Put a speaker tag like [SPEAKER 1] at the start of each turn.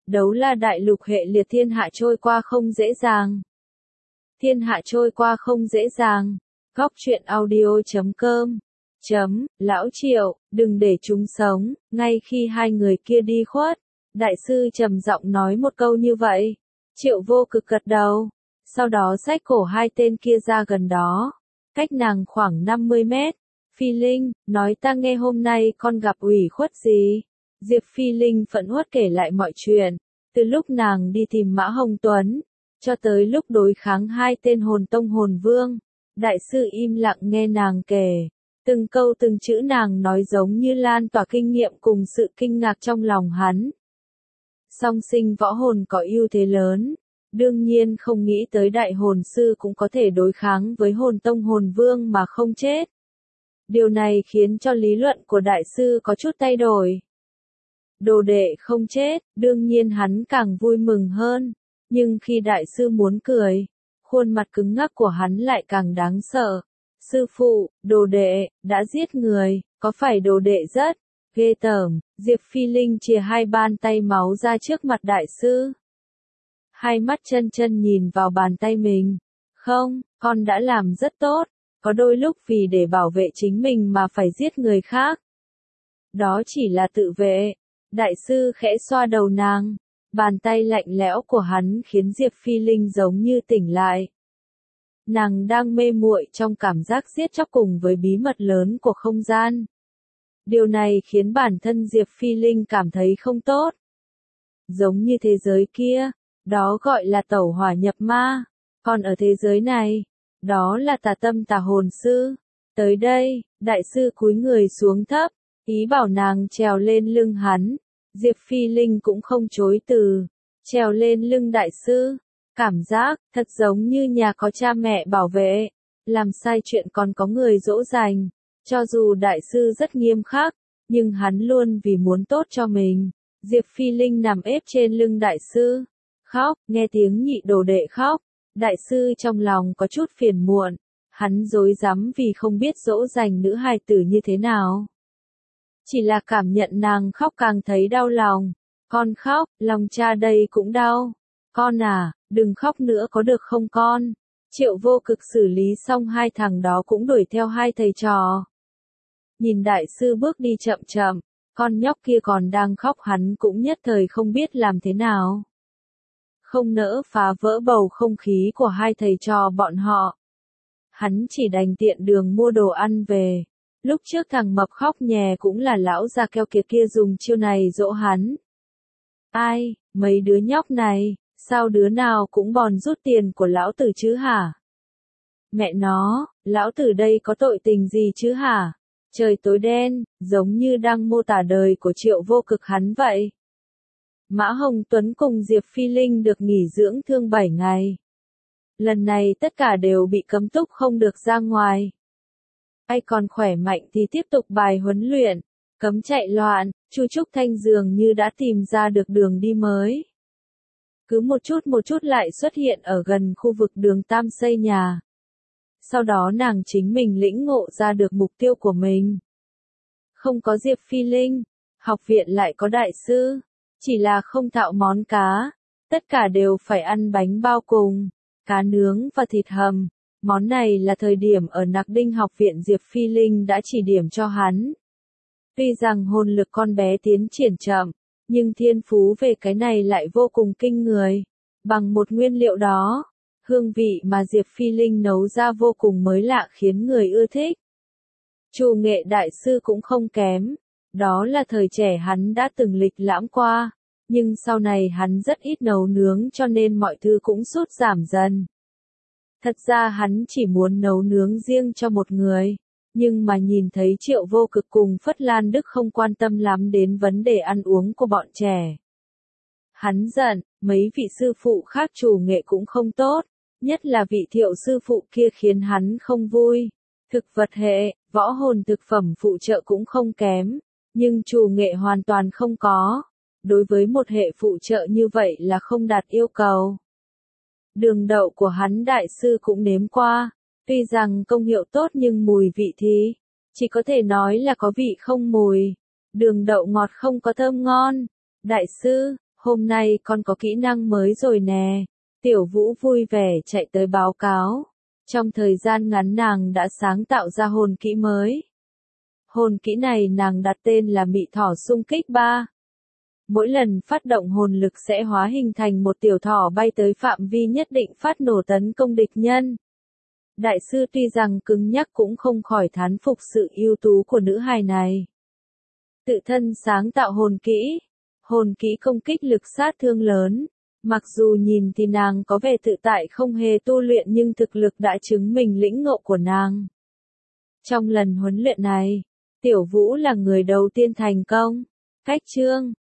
[SPEAKER 1] Đấu La đại lục hệ liệt thiên hạ trôi qua không dễ dàng. Thiên hạ trôi qua không dễ dàng. Góc truyện audio.com Lão Triệu, đừng để chúng sống. Ngay khi hai người kia đi khuất, đại sư trầm giọng nói một câu như vậy. Triệu Vô Cực gật đầu, sau đó xách cổ hai tên kia ra gần đó, cách nàng khoảng 50 mét. Phi Linh, nói ta nghe hôm nay con gặp ủy khuất gì? Diệp Phi Linh phẫn uất kể lại mọi chuyện, từ lúc nàng đi tìm Mã Hồng Tuấn, cho tới lúc đối kháng hai tên hồn tông hồn vương. Đại sư im lặng nghe nàng kể, từng câu từng chữ nàng nói giống như lan tỏa kinh nghiệm cùng sự kinh ngạc trong lòng hắn. Song sinh võ hồn có ưu thế lớn, đương nhiên không nghĩ tới đại hồn sư cũng có thể đối kháng với hồn tông hồn vương mà không chết. Điều này khiến cho lý luận của đại sư có chút thay đổi. Đồ đệ không chết, đương nhiên hắn càng vui mừng hơn, nhưng khi đại sư muốn cười, khuôn mặt cứng ngắc của hắn lại càng đáng sợ. Sư phụ, đồ đệ, đã giết người, có phải đồ đệ rất ghê tởm? Diệp Phi Linh chìa hai bàn tay máu ra trước mặt đại sư. Hai mắt chân chân nhìn vào bàn tay mình. Không, con đã làm rất tốt, có đôi lúc vì để bảo vệ chính mình mà phải giết người khác. Đó chỉ là tự vệ. Đại sư khẽ xoa đầu nàng, bàn tay lạnh lẽo của hắn khiến Diệp Phi Linh giống như tỉnh lại. Nàng đang mê muội trong cảm giác giết chóc cùng với bí mật lớn của không gian. Điều này khiến bản thân Diệp Phi Linh cảm thấy không tốt. Giống như thế giới kia, đó gọi là tẩu hỏa nhập ma, còn ở thế giới này, đó là tà tâm tà hồn sư. Tới đây, đại sư cúi người xuống thấp, ý bảo nàng trèo lên lưng hắn. Diệp Phi Linh cũng không chối từ, trèo lên lưng đại sư. Cảm giác thật giống như nhà có cha mẹ bảo vệ, làm sai chuyện còn có người dỗ dành. Cho dù đại sư rất nghiêm khắc, nhưng hắn luôn vì muốn tốt cho mình. Diệp Phi Linh nằm ép trên lưng đại sư, khóc, nghe tiếng nhị đồ đệ khóc. Đại sư trong lòng có chút phiền muộn, hắn rối rắm vì không biết dỗ dành nữ hài tử như thế nào. Chỉ là cảm nhận nàng khóc càng thấy đau lòng. Con khóc, lòng cha đây cũng đau. Con à, đừng khóc nữa có được không con? Triệu Vô Cực xử lý xong hai thằng đó cũng đuổi theo hai thầy trò. Nhìn đại sư bước đi chậm chậm, con nhóc kia còn đang khóc hắn cũng nhất thời không biết làm thế nào. Không nỡ phá vỡ bầu không khí của hai thầy trò bọn họ. Hắn chỉ đành tiện đường mua đồ ăn về. Lúc trước thằng mập khóc nhè cũng là lão già keo kiệt kia dùng chiêu này dỗ hắn. Ai, mấy đứa nhóc này, sao đứa nào cũng bòn rút tiền của lão tử chứ hả? Mẹ nó, lão tử đây có tội tình gì chứ hả? Trời tối đen, giống như đang mô tả đời của Triệu Vô Cực hắn vậy. Mã Hồng Tuấn cùng Diệp Phi Linh được nghỉ dưỡng thương 7 ngày. Lần này tất cả đều bị cấm túc không được ra ngoài. Ai còn khỏe mạnh thì tiếp tục bài huấn luyện, cấm chạy loạn. Chu Trúc Thanh dường như đã tìm ra được đường đi mới. Cứ một chút lại xuất hiện ở gần khu vực đường Tam xây nhà. Sau đó nàng chính mình lĩnh ngộ ra được mục tiêu của mình. Không có Diệp Phi Linh, học viện lại có đại sư, chỉ là không thạo món cá, tất cả đều phải ăn bánh bao cùng, cá nướng và thịt hầm. Món này là thời điểm ở Nạc Đinh học viện Diệp Phi Linh đã chỉ điểm cho hắn. Tuy rằng hồn lực con bé tiến triển chậm, nhưng thiên phú về cái này lại vô cùng kinh người. Bằng một nguyên liệu đó, hương vị mà Diệp Phi Linh nấu ra vô cùng mới lạ khiến người ưa thích. Chủ nghệ đại sư cũng không kém, đó là thời trẻ hắn đã từng lịch lãm qua, nhưng sau này hắn rất ít nấu nướng cho nên mọi thứ cũng sút giảm dần. Thật ra hắn chỉ muốn nấu nướng riêng cho một người, nhưng mà nhìn thấy Triệu Vô Cực cùng Phất Lan Đức không quan tâm lắm đến vấn đề ăn uống của bọn trẻ. Hắn giận, mấy vị sư phụ khác chủ nghệ cũng không tốt, nhất là vị Thiệu sư phụ kia khiến hắn không vui. Thực vật hệ, võ hồn thực phẩm phụ trợ cũng không kém, nhưng chủ nghệ hoàn toàn không có. Đối với một hệ phụ trợ như vậy là không đạt yêu cầu. Đường đậu của hắn đại sư cũng nếm qua, tuy rằng công hiệu tốt nhưng mùi vị thì chỉ có thể nói là có vị không mùi. Đường đậu ngọt không có thơm ngon. Đại sư, Hôm nay con có kỹ năng mới rồi nè. Tiểu Vũ vui vẻ chạy tới báo cáo. Trong thời gian ngắn nàng đã sáng tạo ra hồn kỹ mới. Hồn kỹ này nàng đặt tên là Mị Thỏ Xung Kích 3. Mỗi lần phát động hồn lực sẽ hóa hình thành một tiểu thỏ bay tới phạm vi nhất định phát nổ tấn công địch nhân. Đại sư tuy rằng cứng nhắc cũng không khỏi thán phục sự ưu tú của nữ hài này. Tự thân sáng tạo hồn kỹ. Hồn kỹ công kích lực sát thương lớn. Mặc dù nhìn thì nàng có vẻ tự tại không hề tu luyện nhưng thực lực đã chứng minh lĩnh ngộ của nàng. Trong lần huấn luyện này, Tiểu Vũ là người đầu tiên thành công. Cách chương